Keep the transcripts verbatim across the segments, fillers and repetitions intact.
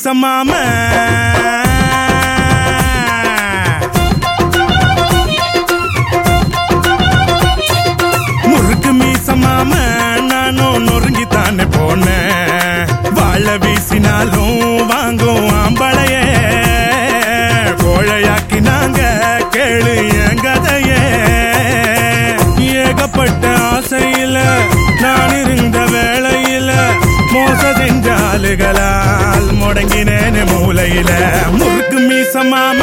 மீசமாம முறுக்கு மீசமாம நானும் நொறுங்கித்தானே போனேன். வாழ வீசினாலும் வாங்கும் ஆம்பளைய கோழையாக்கி நாங்க கேளு என் கதையே. ஏகப்பட்ட ஆசையில நான் இருந்த வேளையில மோச செஞ்சாலுகளால் முடங்கினேன்னு மூலையில. முறுக்கு மீசமாம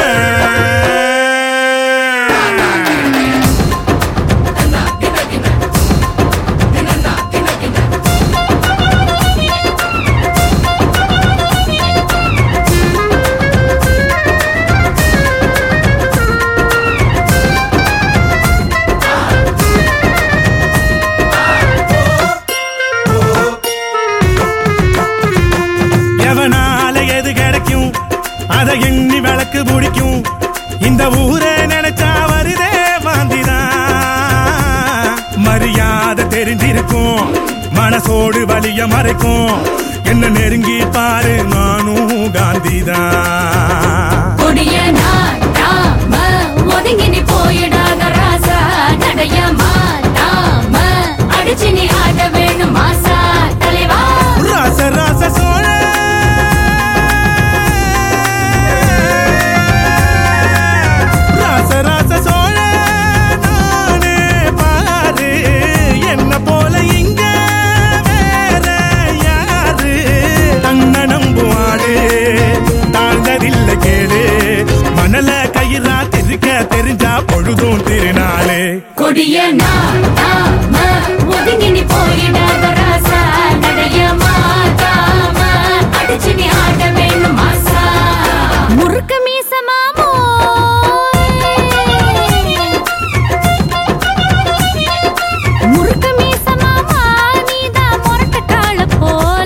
அதை எண்ணி விளக்கு பிடிக்கும். இந்த ஊரே நினைச்சா வருதே வாந்திதான். மரியாதை தெரிஞ்சிருக்கும் மனசோடு வலிய மறைக்கும். என்ன நெருங்கி பாரு நானும் காந்திதான். ஒதுங்கி நீ போயிடாத ராசா நடைய மாட்டாம அடிச்சு நீ ஆட வேணும் மாசா தலைவா. ராச ராச சோழ மணல கயிறா திருக்க தெரிஞ்சா பொழுதும் திருநாளே. கொடிய ஒதுங்கி நீ போயிடாத ராசா நடைய மாட்டாம அடிச்சு நீ ஆட வேணும் மாசா. முறுக்கு மீசமாமோ முறுக்கு மீசமாமா நீதான் முரட்ட கால போல.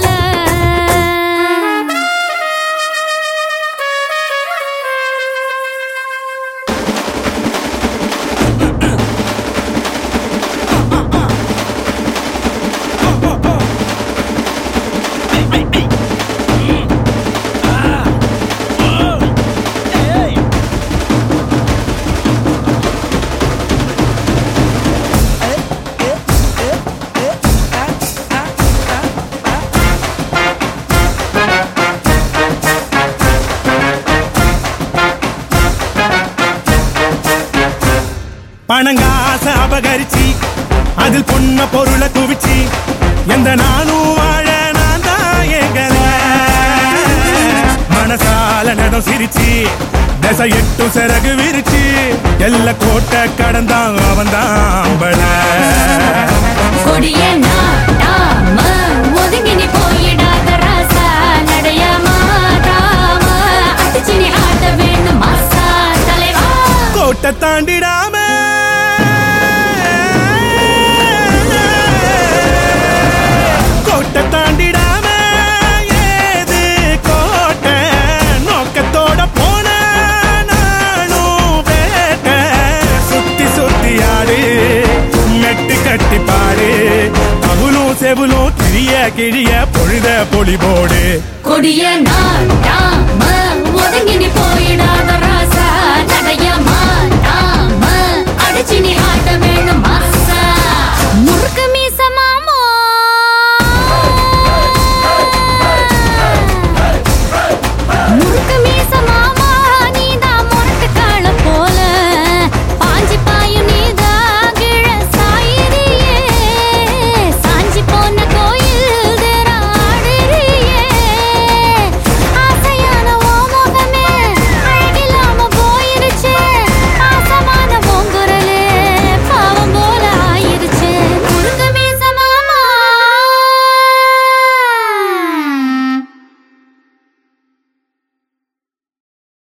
பணங்காச அபகரிச்சி அதில் பொண்ண பொருளை குவிச்சி எந்த நானும் வாழ நான் தான் எங்கல. மனசால நடம் சிரிச்சி தசை எட்டு சிறகு விரிச்சி எல்ல கோட்டை கடந்தான் அவன் தான் பல. கொடிய ஒதுங்கி நீ போயிடாத ராசா நடைய மாட்டாம அடிச்சு நீ ஆட வேணும் மாசா தலைவா. கோட்டை தாண்டிடாம கோட்டை தாண்டிடாம ஏது கோட்டை நோக்கத்தோட போன நானும் வேட்ட. சுத்தி சுத்தி ஆடு மெட்டு கட்டி பாடு அவளும் செவலும் கிழிய கிழிய பொழுத பொலிபோடு. கொடிய